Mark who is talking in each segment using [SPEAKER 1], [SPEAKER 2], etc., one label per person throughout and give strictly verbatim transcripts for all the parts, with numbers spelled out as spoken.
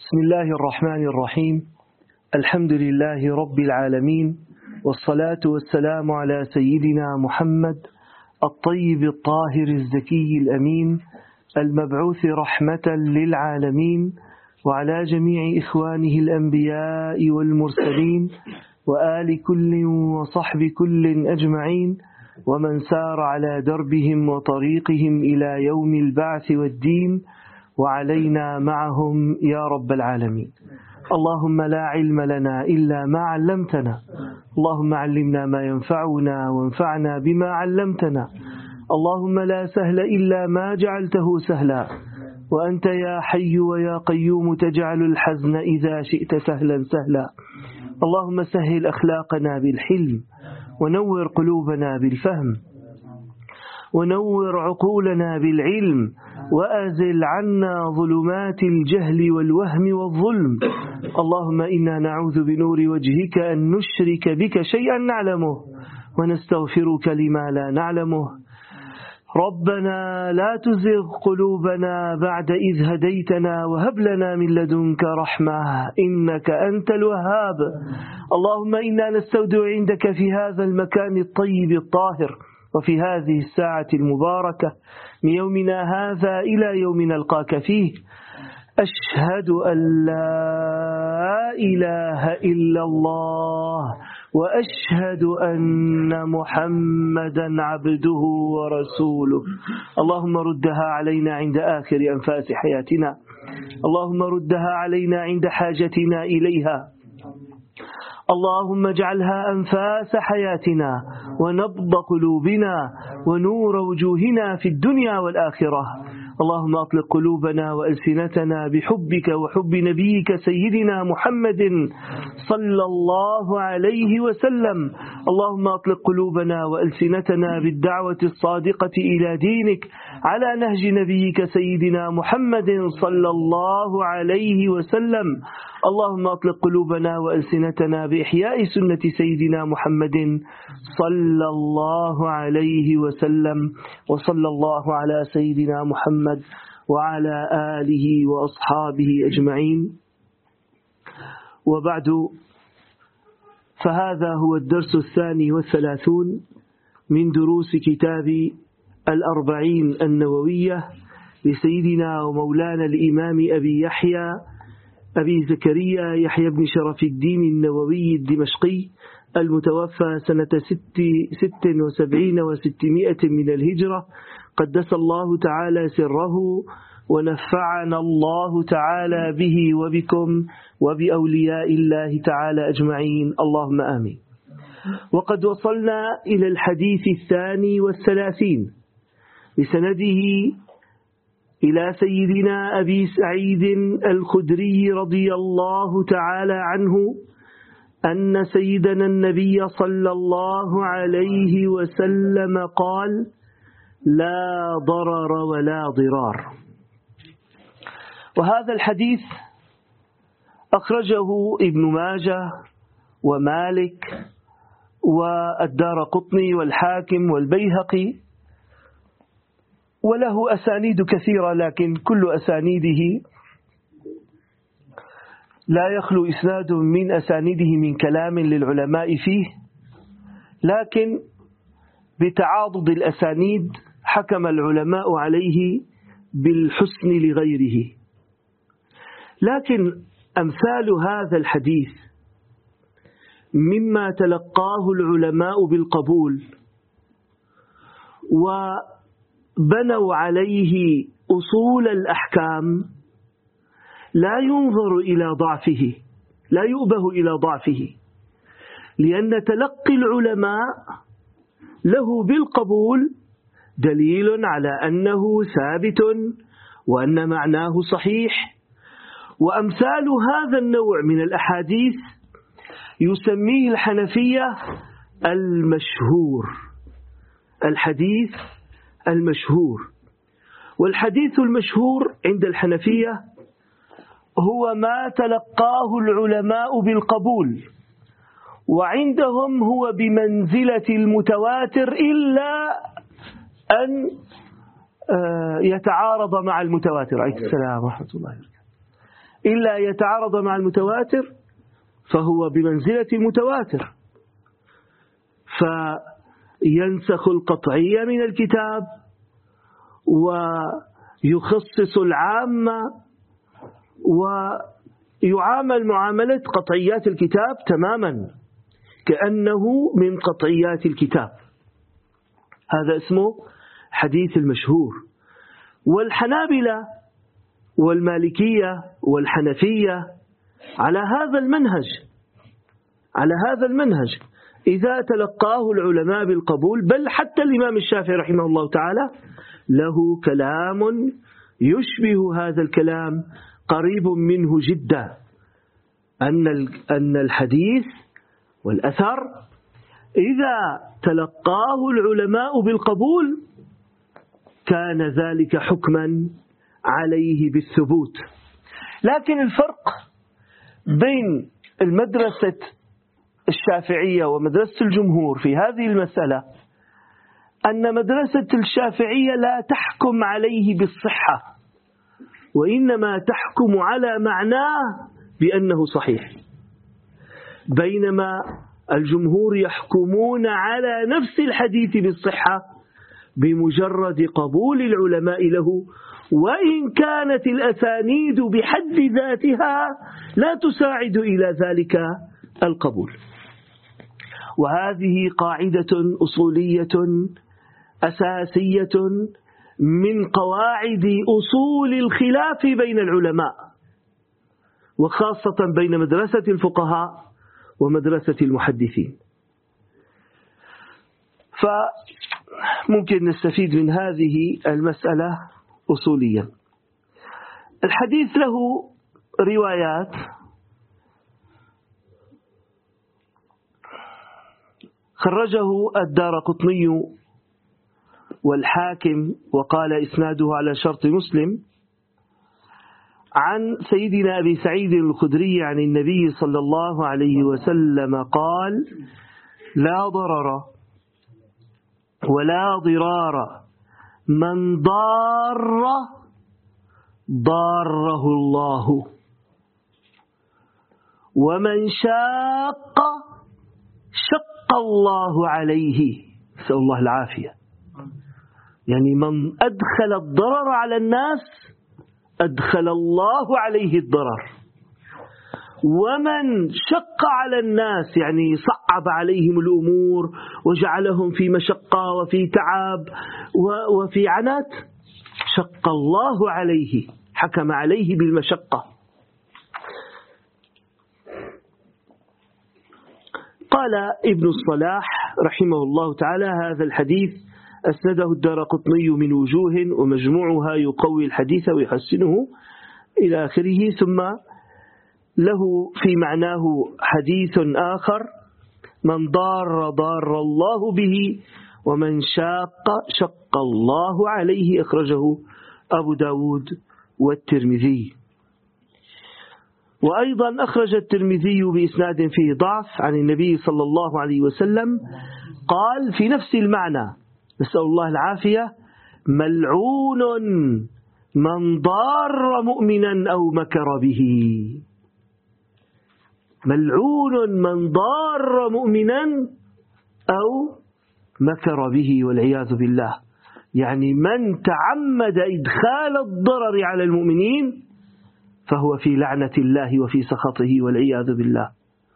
[SPEAKER 1] بسم الله الرحمن الرحيم. الحمد لله رب العالمين، والصلاة والسلام على سيدنا محمد الطيب الطاهر الزكي الأمين المبعوث رحمة للعالمين، وعلى جميع إخوانه الأنبياء والمرسلين، وآل كل وصحب كل أجمعين، ومن سار على دربهم وطريقهم إلى يوم البعث والدين، وعلينا معهم يا رب العالمين. اللهم لا علم لنا إلا ما علمتنا، اللهم علمنا ما ينفعنا وانفعنا بما علمتنا. اللهم لا سهل إلا ما جعلته سهلا، وأنت يا حي ويا قيوم تجعل الحزن إذا شئت سهلا سهلا. اللهم سهل أخلاقنا بالحلم، ونور قلوبنا بالفهم، ونور عقولنا بالعلم، وأزل عنا ظلمات الجهل والوهم والظلم. اللهم إنا نعوذ بنور وجهك أن نشرك بك شيئا نعلمه، ونستغفرك لما لا نعلمه. ربنا لا تزغ قلوبنا بعد إذ هديتنا، وهب لنا من لدنك رحمة إنك أنت الوهاب. اللهم إنا نستودع عندك في هذا المكان الطيب الطاهر، وفي هذه الساعة المباركة من يومنا هذا إلى يوم نلقاك فيه، أشهد أن لا إله إلا الله، وأشهد أن محمدا عبده ورسوله. اللهم ردها علينا عند آخر أنفاس حياتنا، اللهم ردها علينا عند حاجتنا إليها. اللهم اجعلها أنفاس حياتنا، ونبض قلوبنا، ونور وجوهنا في الدنيا والآخرة. اللهم أطلق قلوبنا وألسنتنا بحبك وحب نبيك سيدنا محمد صلى الله عليه وسلم. اللهم أطلق قلوبنا وألسنتنا بالدعوة الصادقة إلى دينك على نهج نبيك سيدنا محمد صلى الله عليه وسلم. اللهم أطلق قلوبنا وألسنتنا بإحياء سنة سيدنا محمد صلى الله عليه وسلم. وصلى الله على سيدنا محمد وعلى آله وأصحابه أجمعين. وبعد، فهذا هو الدرس الثاني والثلاثون من دروس كتاب الأربعين النووية لسيدنا ومولانا الإمام أبي يحيى أبي زكريا يحيى بن شرف الدين النووي الدمشقي، المتوفى سنة ست, ست وسبعين وستمائة من الهجرة، قدس الله تعالى سره، ونفعنا الله تعالى به وبكم وبأولياء الله تعالى أجمعين، اللهم آمين. وقد وصلنا إلى الحديث الثاني والثلاثين بسنده إلى سيدنا أبي سعيد الخدري رضي الله تعالى عنه أن سيدنا النبي صلى الله عليه وسلم قال: لا ضرر ولا ضرار. وهذا الحديث أخرجه ابن ماجه ومالك والدارقطني والحاكم والبيهقي، وله أسانيد كثيرة، لكن كل أسانيده لا يخلو إسناد من أسانيده من كلام للعلماء فيه، لكن بتعاضد الأسانيد حكم العلماء عليه بالحسن لغيره. لكن أمثال هذا الحديث مما تلقاه العلماء بالقبول وبنوا عليه أصول الأحكام، لا ينظر إلى ضعفه، لا يؤبه إلى ضعفه، لأن تلقي العلماء له بالقبول دليل على أنه ثابت وأن معناه صحيح. وأمثال هذا النوع من الأحاديث يسميه الحنفية المشهور، الحديث المشهور. والحديث المشهور عند الحنفية هو ما تلقاه العلماء بالقبول، وعندهم هو بمنزلة المتواتر، إلا أن يتعارض مع المتواتر. عليكم السلام ورحمة الله وبركاته. إلا يتعارض مع المتواتر فهو بمنزلة المتواتر، فينسخ القطعية من الكتاب ويخصص العامة ويعامل معاملة قطعيات الكتاب تماما كأنه من قطعيات الكتاب. هذا اسمه حديث المشهور. والحنابلة والمالكية والحنفية على هذا المنهج على هذا المنهج إذا تلقاه العلماء بالقبول، بل حتى الإمام الشافعي رحمه الله تعالى له كلام يشبه هذا الكلام قريب منه جدا، أن أن الحديث والأثر إذا تلقاه العلماء بالقبول كان ذلك حكما عليه بالثبوت. لكن الفرق بين المدرسة الشافعية ومدرسة الجمهور في هذه المسألة أن مدرسة الشافعية لا تحكم عليه بالصحة، وإنما تحكم على معناه بأنه صحيح، بينما الجمهور يحكمون على نفس الحديث بالصحة بمجرد قبول العلماء له، وإن كانت الأسانيد بحد ذاتها لا تساعد إلى ذلك القبول. وهذه قاعدة أصولية أساسية من قواعد أصول الخلاف بين العلماء، وخاصة بين مدرسة الفقهاء ومدرسة المحدثين. فممكن نستفيد من هذه المسألة أصوليا. الحديث له روايات خرجه الدارقطني والحاكم وقال إسناده على شرط مسلم عن سيدنا أبي سعيد الخدري عن النبي صلى الله عليه وسلم قال: لا ضرر ولا ضرار، من ضار ضاره الله، ومن شاق شق الله عليه. نسأل الله العافية. يعني من أدخل الضرر على الناس أدخل الله عليه الضرر، ومن شق على الناس يعني صعب عليهم الأمور وجعلهم في مشقة وفي تعب وفي عنات شق الله عليه، حكم عليه بالمشقة. قال ابن الصلاح رحمه الله تعالى: هذا الحديث أسنده الدارقطني من وجوه ومجموعها يقوي الحديث ويحسنه إلى آخره. ثم له في معناه حديث آخر: من ضار ضار الله به، ومن شاق شق الله عليه، أخرجه أبو داود والترمذي. وأيضا أخرج الترمذي بإسناد فيه ضعف عن النبي صلى الله عليه وسلم قال في نفس المعنى، نسأل الله العافية: ملعون من ضار مؤمنا أو مكر به. ملعون من ضار مؤمنا أو مكر به، والعياذ بالله. يعني من تعمد إدخال الضرر على المؤمنين فهو في لعنة الله وفي سخطه، والعياذ بالله.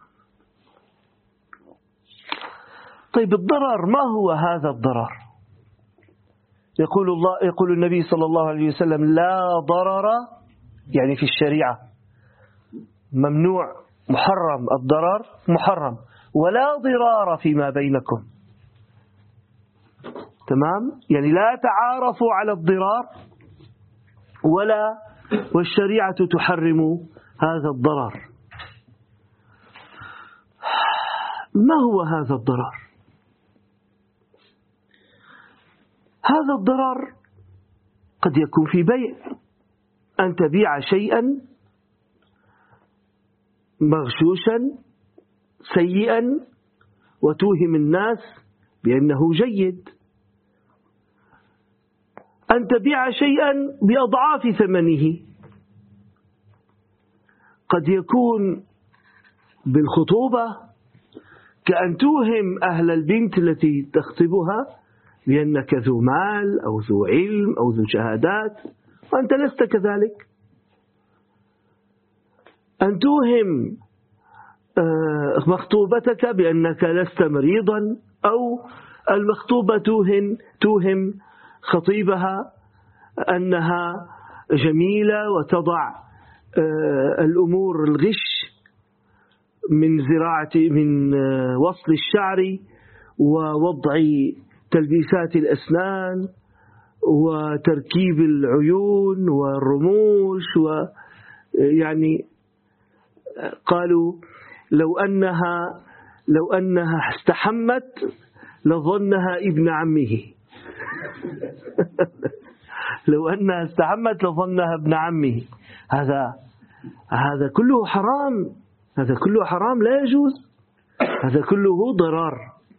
[SPEAKER 1] طيب الضرر، ما هو هذا الضرر؟ يقول الله يقول النبي صلى الله عليه وسلم: لا ضرر، يعني في الشريعة ممنوع، محرم، الضرر محرم، ولا ضرار فيما بينكم. تمام؟ يعني لا تعارفوا على الضرار، ولا والشريعة تحرم هذا الضرر. ما هو هذا الضرر؟ هذا الضرر قد يكون في بيع، أن تبيع شيئا مغشوشا سيئا وتوهم الناس بأنه جيد، أن تبيع شيئا بأضعاف ثمنه، قد يكون بالخطوبة كأن توهم أهل البنت التي تخطبها بأنك ذو مال أو ذو علم أو ذو شهادات وأنت لست كذلك. أن توهم مخطوبتك بأنك لست مريضا، أو المخطوبة توهم توهم خطيبها أنها جميلة وتضع الأمور الغش من زراعة من وصل الشعر ووضع تلبيسات الأسنان وتركيب العيون والرموش، ويعني قالوا لو أنها لو أنها استحمت لظنها ابن عمه لو أنها استحمت لظنها ابن عمه. هذا هذا كله حرام، هذا كله حرام لا يجوز، هذا كله ضرر.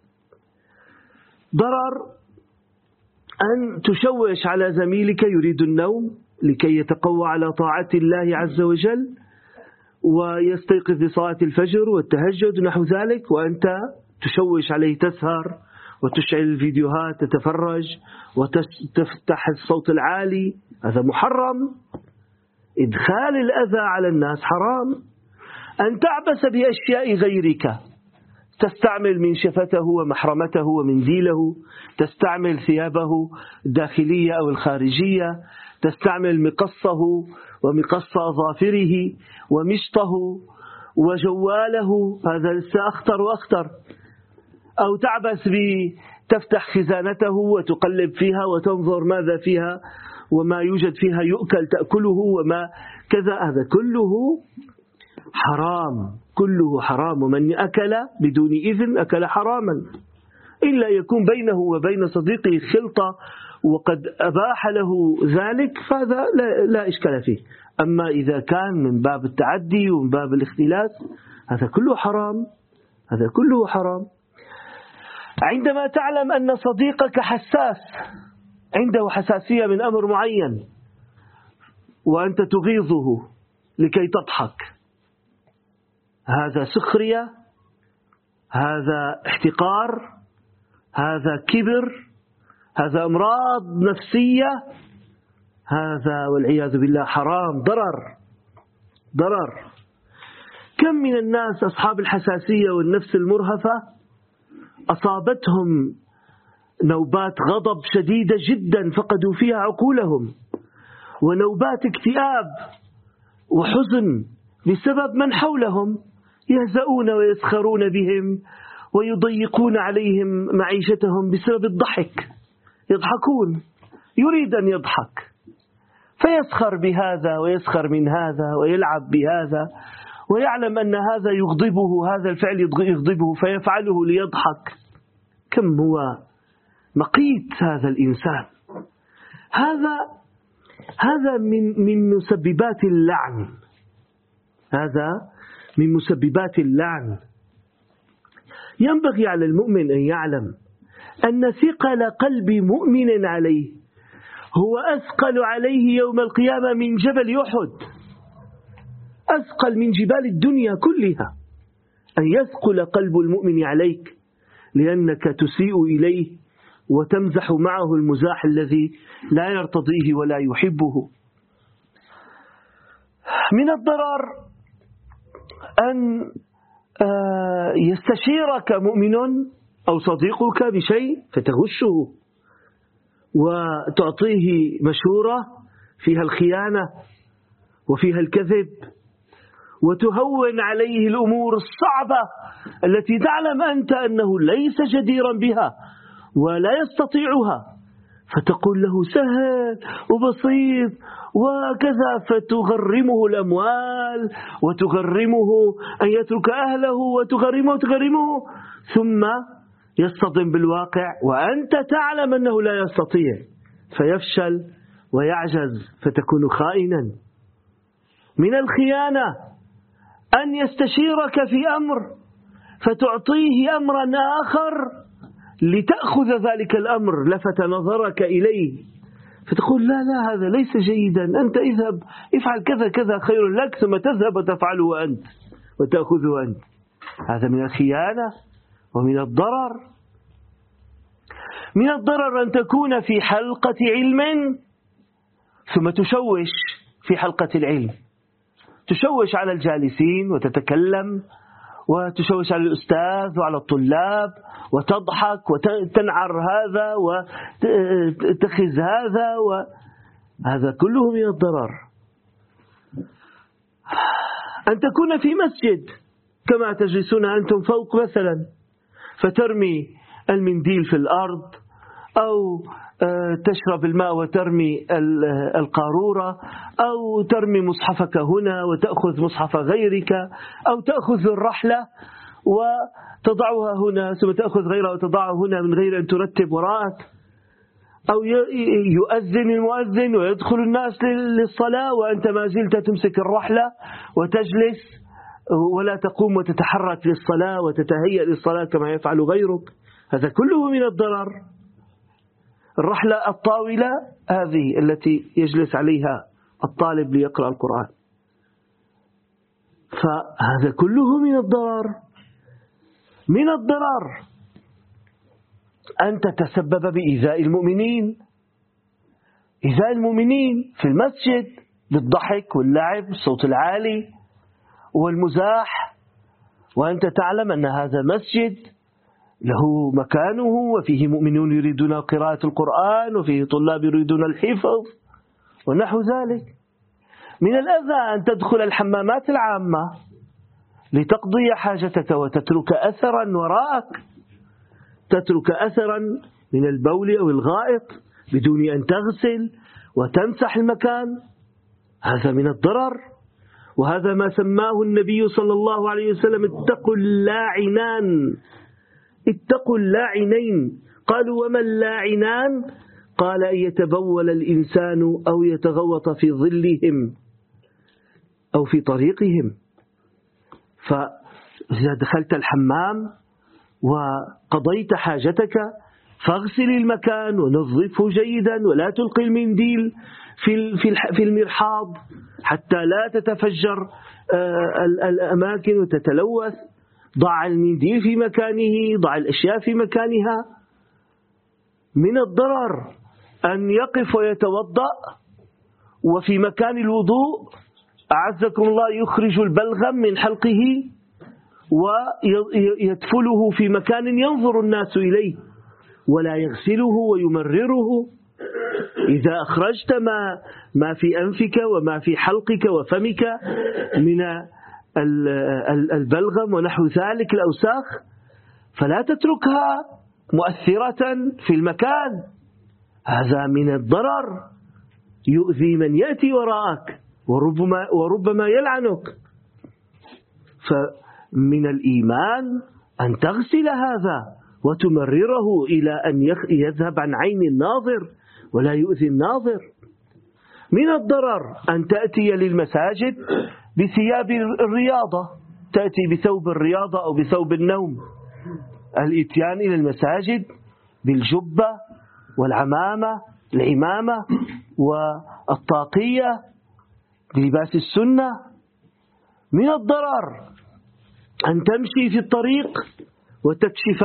[SPEAKER 1] ضرر أن تشوش على زميلك يريد النوم لكي يتقوى على طاعة الله عز وجل ويستيقظ لصلاة الفجر والتهجد نحو ذلك، وأنت تشوش عليه، تسهر وتشعل الفيديوهات، تتفرج وتفتح الصوت العالي. هذا محرم. إدخال الأذى على الناس حرام. أن تعبس بأشياء غيرك، تستعمل منشفته ومحرمته ومنديله، تستعمل ثيابه الداخلية أو الخارجية، تستعمل مقصه ومقص أظافره ومشطه وجواله، هذا لسه أخطر وأخطر. أو تعبس بتفتح خزانته وتقلب فيها وتنظر ماذا فيها وما يوجد فيها يؤكل تأكله وما كذا، هذا كله حرام، كله حرام. ومن أكل بدون إذن أكل حراما، إلا يكون بينه وبين صديقه خلطة وقد أباح له ذلك فهذا لا, لا إشكال فيه. أما إذا كان من باب التعدي ومن باب الاختلاس هذا كله حرام، هذا كله حرام. عندما تعلم أن صديقك حساس، عنده حساسية من أمر معين، وأنت تغيظه لكي تضحك، هذا سخرية، هذا احتقار، هذا كبر، هذا أمراض نفسية، هذا والعياذ بالله حرام، ضرر ضرر. كم من الناس أصحاب الحساسية والنفس المرهفة أصابتهم نوبات غضب شديدة جدا فقدوا فيها عقولهم، ونوبات اكتئاب وحزن بسبب من حولهم يهزؤون ويسخرون بهم ويضيقون عليهم معيشتهم بسبب الضحك، يضحكون، يريد أن يضحك فيسخر بهذا ويسخر من هذا ويلعب بهذا، ويعلم أن هذا يغضبه، هذا الفعل يغضبه فيفعله ليضحك. كم هو مقيت هذا الإنسان. هذا هذا من من مسببات اللعن، هذا من مسببات اللعن. ينبغي على المؤمن أن يعلم أن ثقل قلب مؤمن عليه هو أثقل عليه يوم القيامة من جبل أحد، أثقل من جبال الدنيا كلها، أن يثقل قلب المؤمن عليك لأنك تسيء إليه وتمزح معه المزاح الذي لا يرتضيه ولا يحبه. من الضرر أن يستشيرك مؤمن أو صديقك بشيء فتغشه وتعطيه مشورة فيها الخيانة وفيها الكذب، وتهون عليه الأمور الصعبة التي تعلم أنت أنه ليس جديرا بها ولا يستطيعها، فتقول له سهل وبسيط وكذا، فتغرمه الأموال وتغرمه أن يترك أهله وتغرمه وتغرمه، ثم يصطدم بالواقع وأنت تعلم أنه لا يستطيع فيفشل ويعجز فتكون خائنا. من الخيانة أن يستشيرك في أمر فتعطيه أمرا آخر لتأخذ ذلك الأمر، لفت نظرك إليه فتقول لا لا هذا ليس جيدا، أنت اذهب افعل كذا كذا خير لك، ثم تذهب وتفعله أنت وتأخذه أنت. هذا من الخيانة ومن الضرر. من الضرر أن تكون في حلقة علم ثم تشوش في حلقة العلم، تشوش على الجالسين وتتكلم وتشوش على الأستاذ وعلى الطلاب وتضحك وتنعر هذا وتخز هذا، وهذا كله من الضرر. أن تكون في مسجد كما تجلسون أنتم فوق مثلا، فترمي المنديل في الأرض، أو تشرب الماء وترمي القارورة، أو ترمي مصحفك هنا وتأخذ مصحف غيرك، أو تأخذ الرحلة وتضعها هنا ثم تأخذ غيرها وتضعها هنا من غير أن ترتب وراءك، أو يؤذن المؤذن ويدخل الناس للصلاة وأنت ما زلت تمسك الرحلة وتجلس ولا تقوم وتتحرك للصلاة وتتهيأ للصلاة كما يفعل غيرك. هذا كله من الضرر. الرحلة الطاولة هذه التي يجلس عليها الطالب ليقرأ القرآن، فهذا كله من الضرر. من الضرر أن تتسبب بإيذاء المؤمنين، إيذاء المؤمنين في المسجد بالضحك واللعب الصوت العالي والمزاح، وأنت تعلم أن هذا مسجد له مكانه وفيه مؤمنون يريدون قراءة القرآن وفيه طلاب يريدون الحفظ ونحو ذلك. من الأذى أن تدخل الحمامات العامة لتقضي حاجتك وتترك أثرا وراءك، تترك أثرا من البول أو الغائط بدون أن تغسل وتمسح المكان. هذا من الضرر، وهذا ما سماه النبي صلى الله عليه وسلم اتقوا اللاعنان، اتقوا اللاعنين. قالوا وما اللاعنان؟ قال أن يتبول الإنسان أو يتغوط في ظلهم أو في طريقهم. فإذا دخلت الحمام وقضيت حاجتك فاغسل المكان ونظفه جيدا، ولا تلقي المنديل في المرحاض حتى لا تتفجر الأماكن وتتلوث. ضع المنديل في مكانه، ضع الأشياء في مكانها. من الضرر أن يقف ويتوضأ وفي مكان الوضوء أعزكم الله يخرج البلغم من حلقه ويدفله في مكان ينظر الناس إليه ولا يغسله ويمرره. إذا أخرجت ما ما في أنفك وما في حلقك وفمك من البلغم ونحو ذلك الأوساخ فلا تتركها مؤثرة في المكان، هذا من الضرر، يؤذي من يأتي وراءك وربما, وربما يلعنك. فمن الإيمان أن تغسل هذا وتمرره إلى أن يذهب عن عين الناظر ولا يؤذي الناظر. من الضرر أن تأتي للمساجد بثياب الرياضة، تأتي بثوب الرياضة أو بثوب النوم. الإتيان إلى المساجد بالجبة والعمامة العمامة والطاقية بلباس السنة. من الضرر أن تمشي في الطريق وتكشف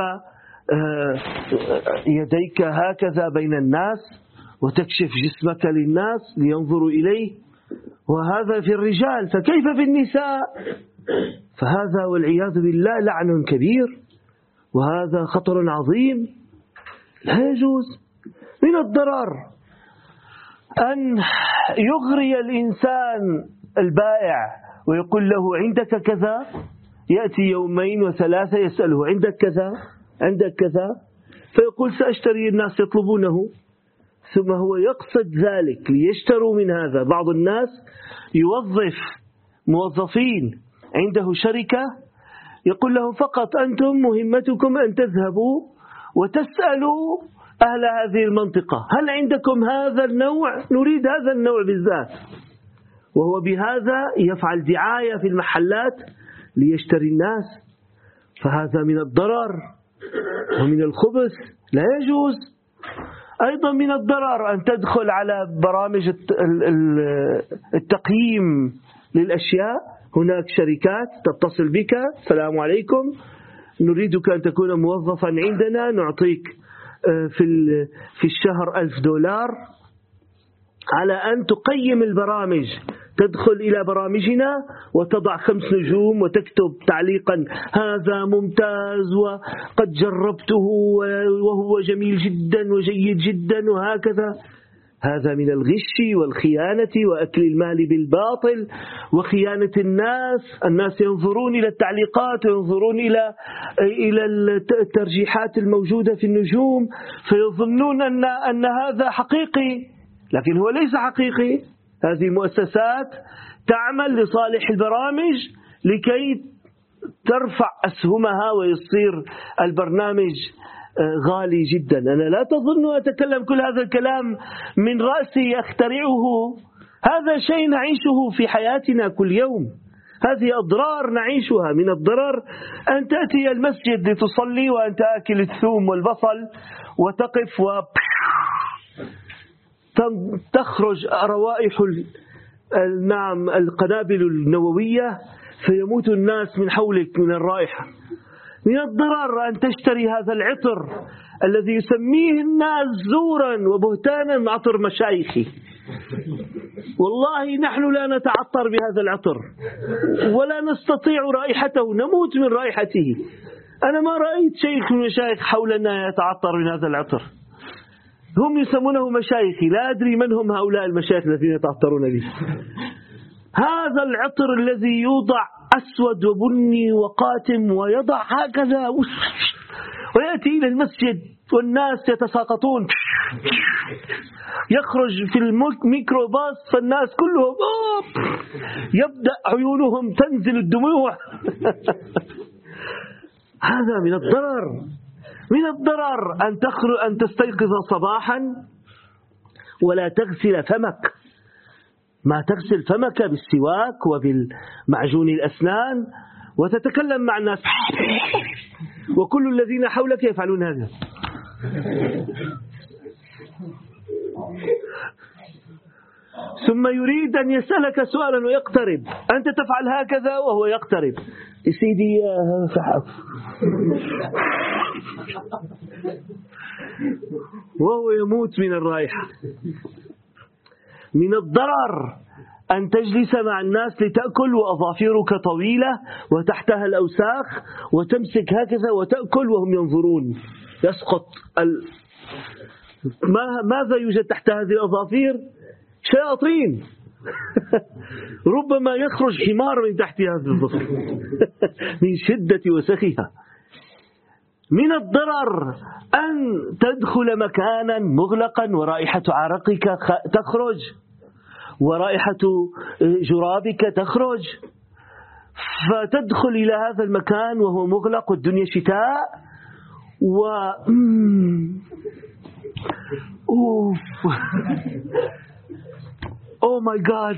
[SPEAKER 1] يديك هكذا بين الناس وتكشف جسمك للناس لينظروا إليه، وهذا في الرجال، فكيف في النساء؟ فهذا والعياذ بالله لعن كبير، وهذا خطر عظيم لا يجوز. من الضرر أن يغري الإنسان البائع ويقول له عندك كذا، يأتي يومين وثلاثة يسأله عندك كذا عندك كذا، فيقول سأشتري، الناس يطلبونه، ثم هو يقصد ذلك ليشتروا من هذا. بعض الناس يوظف موظفين عنده شركة يقول لهم فقط أنتم مهمتكم أن تذهبوا وتسألوا أهل هذه المنطقة هل عندكم هذا النوع، نريد هذا النوع بالذات، وهو بهذا يفعل دعاية في المحلات ليشتري الناس. فهذا من الضرر ومن الخبث لا يجوز. أيضا من الضرر أن تدخل على برامج التقييم للأشياء. هناك شركات تتصل بك: السلام عليكم، نريدك أن تكون موظفا عندنا، نعطيك في في الشهر ألف دولار على أن تقيم البرامج. تدخل إلى برامجنا وتضع خمس نجوم وتكتب تعليقا: هذا ممتاز وقد جربته وهو جميل جدا وجيد جدا وهكذا. هذا من الغش والخيانة وأكل المال بالباطل وخيانة الناس. الناس ينظرون إلى التعليقات وينظرون إلى إلى الترجيحات الموجودة في النجوم فيظنون أن أن هذا حقيقي، لكن هو ليس حقيقي. هذه مؤسسات تعمل لصالح البرامج لكي ترفع أسهمها ويصير البرنامج غالي جدا. أنا لا تظن أتكلم كل هذا الكلام من رأسي أخترعه، هذا شيء نعيشه في حياتنا كل يوم. هذه أضرار نعيشها. من الضرر أن تأتي المسجد لتصلي وأنت آكل الثوم والبصل وتقف و تخرج روائح نعم القنابل النووية فيموت الناس من حولك من الرائحة. من الضرر أن تشتري هذا العطر الذي يسميه الناس زورا وبهتانا عطر مشايخي. والله نحن لا نتعطر بهذا العطر ولا نستطيع رائحته، نموت من رائحته. أنا ما رأيت شيخ من المشايخ حولنا يتعطر من هذا العطر. هم يسمونه مشايخي، لا أدري من هم هؤلاء المشايخ الذين يتعطرون به. هذا العطر الذي يوضع أسود وبني وقاتم ويضع هكذا ويأتي إلى المسجد والناس يتساقطون، يخرج في الميكروباص فالناس كلهم يبدأ عيونهم تنزل الدموع. هذا من الضرر. من الضرر أن تخرج أن تستيقظ صباحا ولا تغسل فمك، ما تغسل فمك بالسواك وبالمعجون الأسنان وتتكلم مع الناس وكل الذين حولك يفعلون هذا. ثم يريد أن يسألك سؤالا ويقترب، أنت تفعل هكذا وهو يقترب: سيدي فحف، وهو يموت من الرائحة. من الضرر أن تجلس مع الناس لتأكل وأظافرك طويلة وتحتها الأوساخ وتمسك هكذا وتأكل وهم ينظرون، يسقط ال... ما... ماذا يوجد تحت هذه الأظافير؟ شياطين. ربما يخرج حمار من تحت هذه الظفر من شدة وسخها. من الضرر أن تدخل مكانا مغلقا ورائحة عرقك تخرج ورائحة جرابك تخرج، فتدخل إلى هذا المكان وهو مغلق والدنيا شتاء و أوف أوه ماي جاد.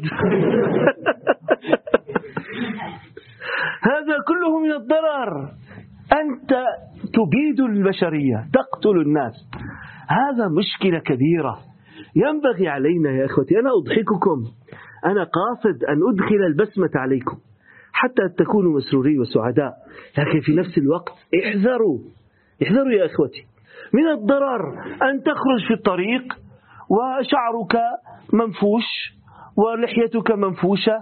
[SPEAKER 1] هذا كله من الضرر. أنت تبيد البشرية، تقتل الناس. هذا مشكلة كبيرة. ينبغي علينا يا أخوتي، أنا أضحككم، أنا قاصد أن أدخل البسمة عليكم حتى تكونوا مسرورين وسعداء، لكن في نفس الوقت احذروا احذروا يا أخوتي. من الضرر أن تخرج في الطريق وشعرك منفوش ولحيتك منفوشة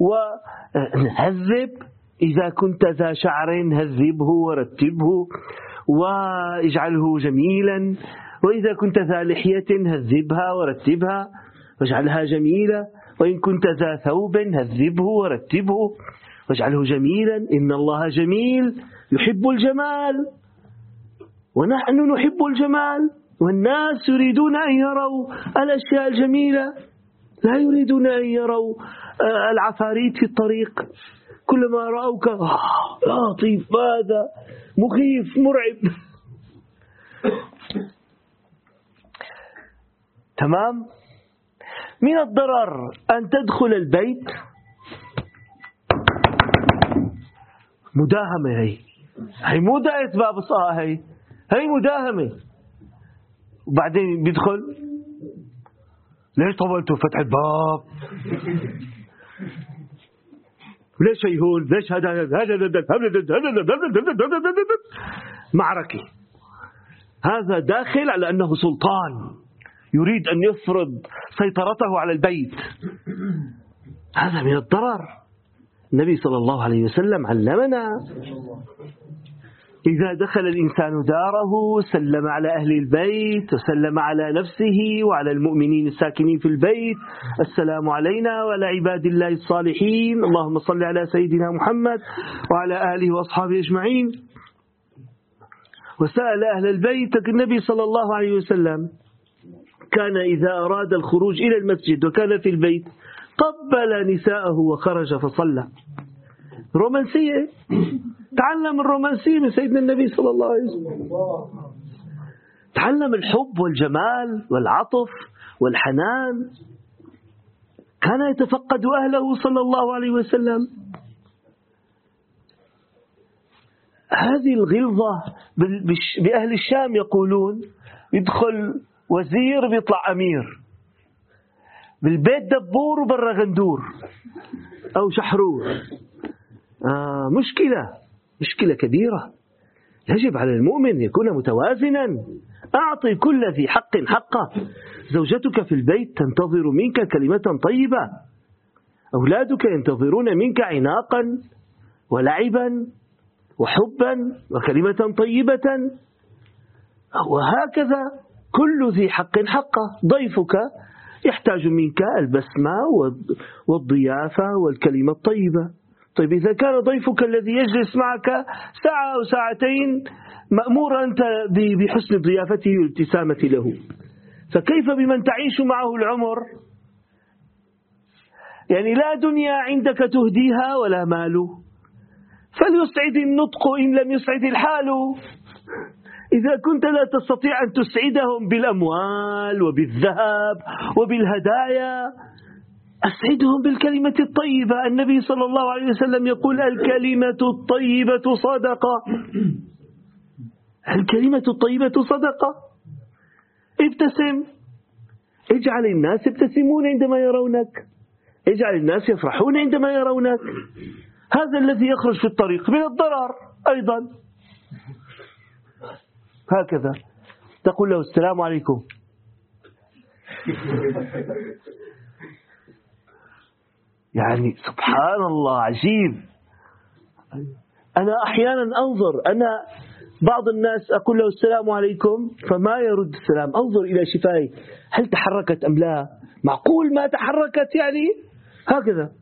[SPEAKER 1] وهذب. إذا كنت ذا شعر هذبه ورتبه واجعله جميلا، وإذا كنت ذا لحية هذبها ورتبها واجعلها جميلة، وإن كنت ذا ثوب هذبه ورتبه واجعله جميلا. إن الله جميل يحب الجمال ونحن نحب الجمال، والناس يريدون أن يروا الأشياء الجميلة، لا يريدون أن يروا العفاريت في الطريق. كلما رأوك آه لطيف، هذا مخيف مرعب. تمام. من الضرر أن تدخل البيت مداهمة، هي هي مو دايت باب الصلاة، هي هي مداهمة، وبعدين بيدخل ليش طولتوا فتح الباب؟ ليش هي هون؟ ليش هذا معركة؟ هذا داخل على أنه سلطان يريد أن يفرض سيطرته على البيت. هذا من الضرر. النبي صلى الله عليه وسلم علمنا إذا دخل الإنسان داره سلم على أهل البيت وسلم على نفسه وعلى المؤمنين الساكنين في البيت: السلام علينا وعلى عباد الله الصالحين، اللهم صل على سيدنا محمد وعلى آله وأصحابه أجمعين. وسأل أهل البيت. النبي صلى الله عليه وسلم كان إذا أراد الخروج إلى المسجد وكان في البيت قبل نساءه وخرج فصلى. رومانسية. تعلم الرومانسية من سيدنا النبي صلى الله عليه وسلم. تعلم الحب والجمال والعطف والحنان. كان يتفقد أهله صلى الله عليه وسلم. هذه الغلظة بأهل الشام يقولون يدخل وزير بيطلع أمير، بالبيت دبور وبرا غندور أو شحرور. آه مشكلة مشكلة كبيرة. يجب على المؤمن يكون متوازنا. أعطي كل ذي حق حقه. زوجتك في البيت تنتظر منك كلمة طيبة، أولادك ينتظرون منك عناقا ولعبا وحبا وكلمة طيبة، وهكذا كل ذي حق حقه. ضيفك يحتاج منك البسمة والضيافة والكلمة الطيبة. طيب إذا كان ضيفك الذي يجلس معك ساعة أو ساعتين مأمور أنت بحسن ضيافته والابتسامة له، فكيف بمن تعيش معه العمر؟ يعني لا دنيا عندك تهديها ولا مال، فليسعد النطق إن لم يسعد الحال. إذا كنت لا تستطيع أن تسعدهم بالأموال وبالذهب وبالهدايا، أسعدهم بالكلمة الطيبة. النبي صلى الله عليه وسلم يقول: الكلمة الطيبة صدقة. الكلمة الطيبة صدقة. ابتسم. اجعل الناس يبتسمون عندما يرونك. اجعل الناس يفرحون عندما يرونك. هذا الذي يخرج في الطريق من الضرر أيضا. هكذا تقول له: السلام عليكم. يعني سبحان الله، عجيب. أنا أحيانا أنظر، أنا بعض الناس أقول له السلام عليكم فما يرد السلام، أنظر إلى شفاهه هل تحركت أم لا. معقول ما تحركت؟ يعني هكذا.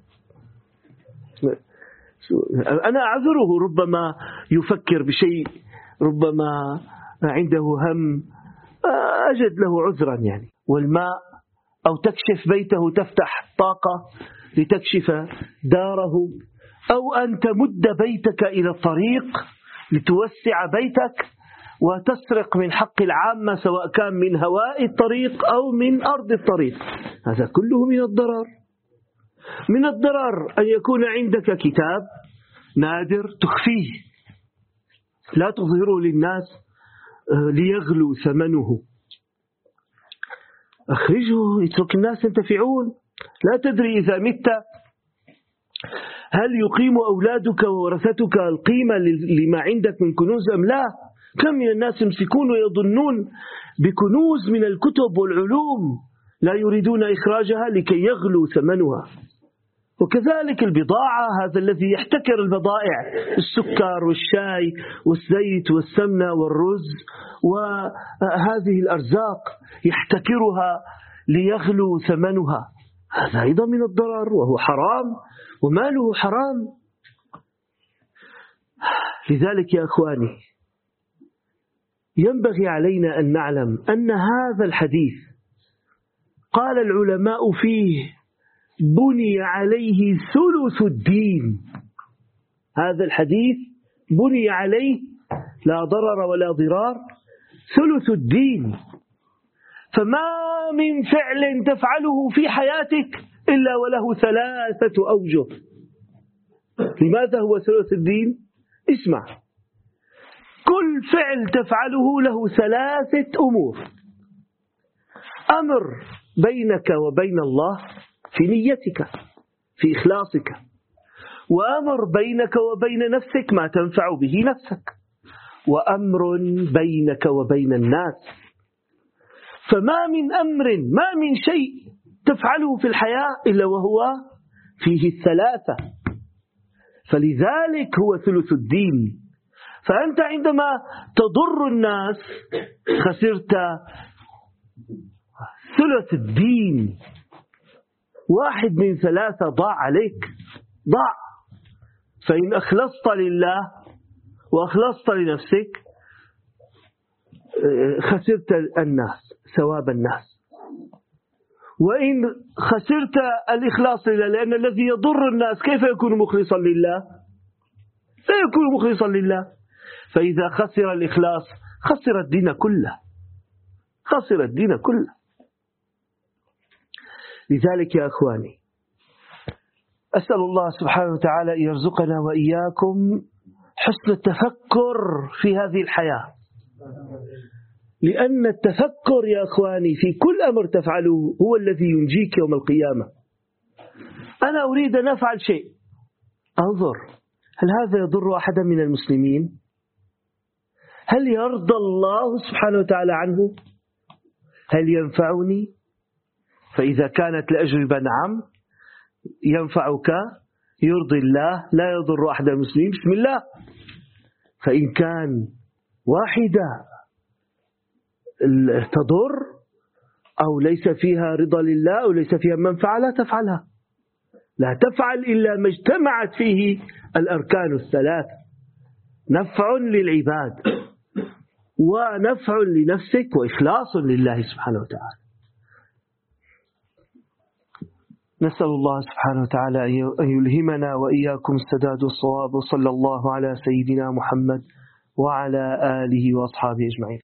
[SPEAKER 1] أنا أعذره، ربما يفكر بشيء، ربما عنده هم، أجد له عذرا يعني. والماء، أو تكشف بيته، تفتح طاقة لتكشف داره، أو أن تمد بيتك إلى الطريق لتوسع بيتك وتسرق من حق العامة، سواء كان من هواء الطريق أو من أرض الطريق. هذا كله من الضرر. من الضرر أن يكون عندك كتاب نادر تخفيه، لا تظهره للناس ليغلو ثمنه. أخرجه، اترك الناس ينتفعون. لا تدري إذا مت هل يقيم أولادك وورثتك القيمة لما عندك من كنوز أم لا. كم من الناس يمسكون ويظنون بكنوز من الكتب والعلوم لا يريدون إخراجها لكي يغلو ثمنها. وكذلك البضاعة، هذا الذي يحتكر البضائع، السكر والشاي والزيت والسمنة والرز وهذه الأرزاق، يحتكرها ليغلو ثمنها. هذا أيضا من الضرر، وهو حرام وماله حرام. لذلك يا أخواني، ينبغي علينا أن نعلم أن هذا الحديث قال العلماء فيه بني عليه ثلث الدين. هذا الحديث بني عليه لا ضرر ولا ضرار ثلث الدين. فما من فعل تفعله في حياتك إلا وله ثلاثة أوجه. لماذا هو ثلث الدين؟ اسمع، كل فعل تفعله له ثلاثة أمور. أمر بينك وبين الله في نيتك، في إخلاصك، وأمر بينك وبين نفسك ما تنفع به نفسك، وأمر بينك وبين الناس. فما من أمر، ما من شيء تفعله في الحياة إلا وهو فيه الثلاثة، فلذلك هو ثلث الدين. فأنت عندما تضر الناس خسرت ثلث الدين، واحد من ثلاثة ضاع عليك، ضاع. فإن أخلصت لله وأخلصت لنفسك خسرت الناس، ثواب الناس. وإن خسرت الإخلاص لله، لأن الذي يضر الناس كيف يكون مخلصا لله؟ لا يكون مخلصا لله. فإذا خسر الإخلاص خسر الدين كله، خسر الدين كله. لذلك يا أخواني أسأل الله سبحانه وتعالى أن يرزقنا وإياكم حسن التفكر في هذه الحياة، لأن التفكر يا أخواني في كل أمر تفعله هو الذي ينجيك يوم القيامة. أنا أريد أن أفعل شيء، أنظر هل هذا يضر أحدا من المسلمين؟ هل يرضى الله سبحانه وتعالى عنه؟ هل ينفعني؟ فإذا كانت الأجوبة نعم ينفعك، يرضي الله، لا يضر أحد المسلمين، بسم الله. فإن كان واحدة تضر أو ليس فيها رضا لله أو ليس فيها منفعة لا تفعلها، لا تفعل إلا ما اجتمعت فيه الأركان الثلاث: نفع للعباد ونفع لنفسك وإخلاص لله سبحانه وتعالى. نسأل الله سبحانه وتعالى أن يلهمنا وإياكم السداد والصواب، وصلى الله على سيدنا محمد وعلى آله وأصحابه أجمعين.